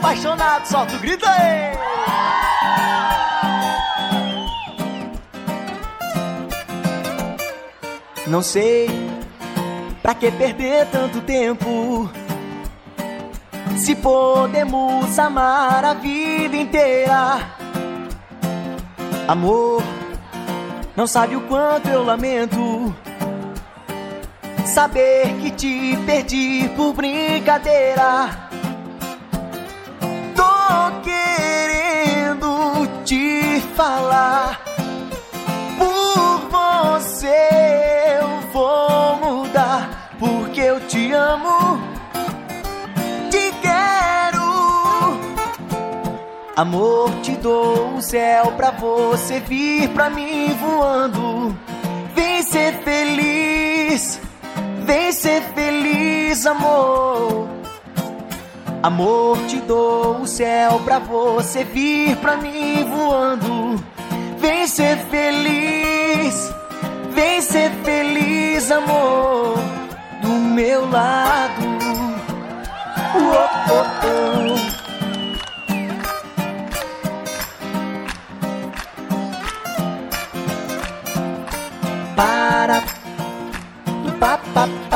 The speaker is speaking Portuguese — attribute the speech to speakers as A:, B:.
A: apaixonado, solta o grito aí. Não sei pra que perder tanto tempo, se podemos amar a vida inteira. Amor, não sabe o quanto eu lamento saber que te perdi por brincadeira. Tô querendo te falar, por você eu vou mudar, porque eu te amo, te quero. Amor, te dou o céu pra você vir pra mim voando. Vem ser feliz, vem ser feliz, amor. Amor, te dou o céu pra você vir pra mim voando. Vem ser feliz, vem ser feliz, amor, do meu lado. Oh, oh, oh. Para, pa, pa,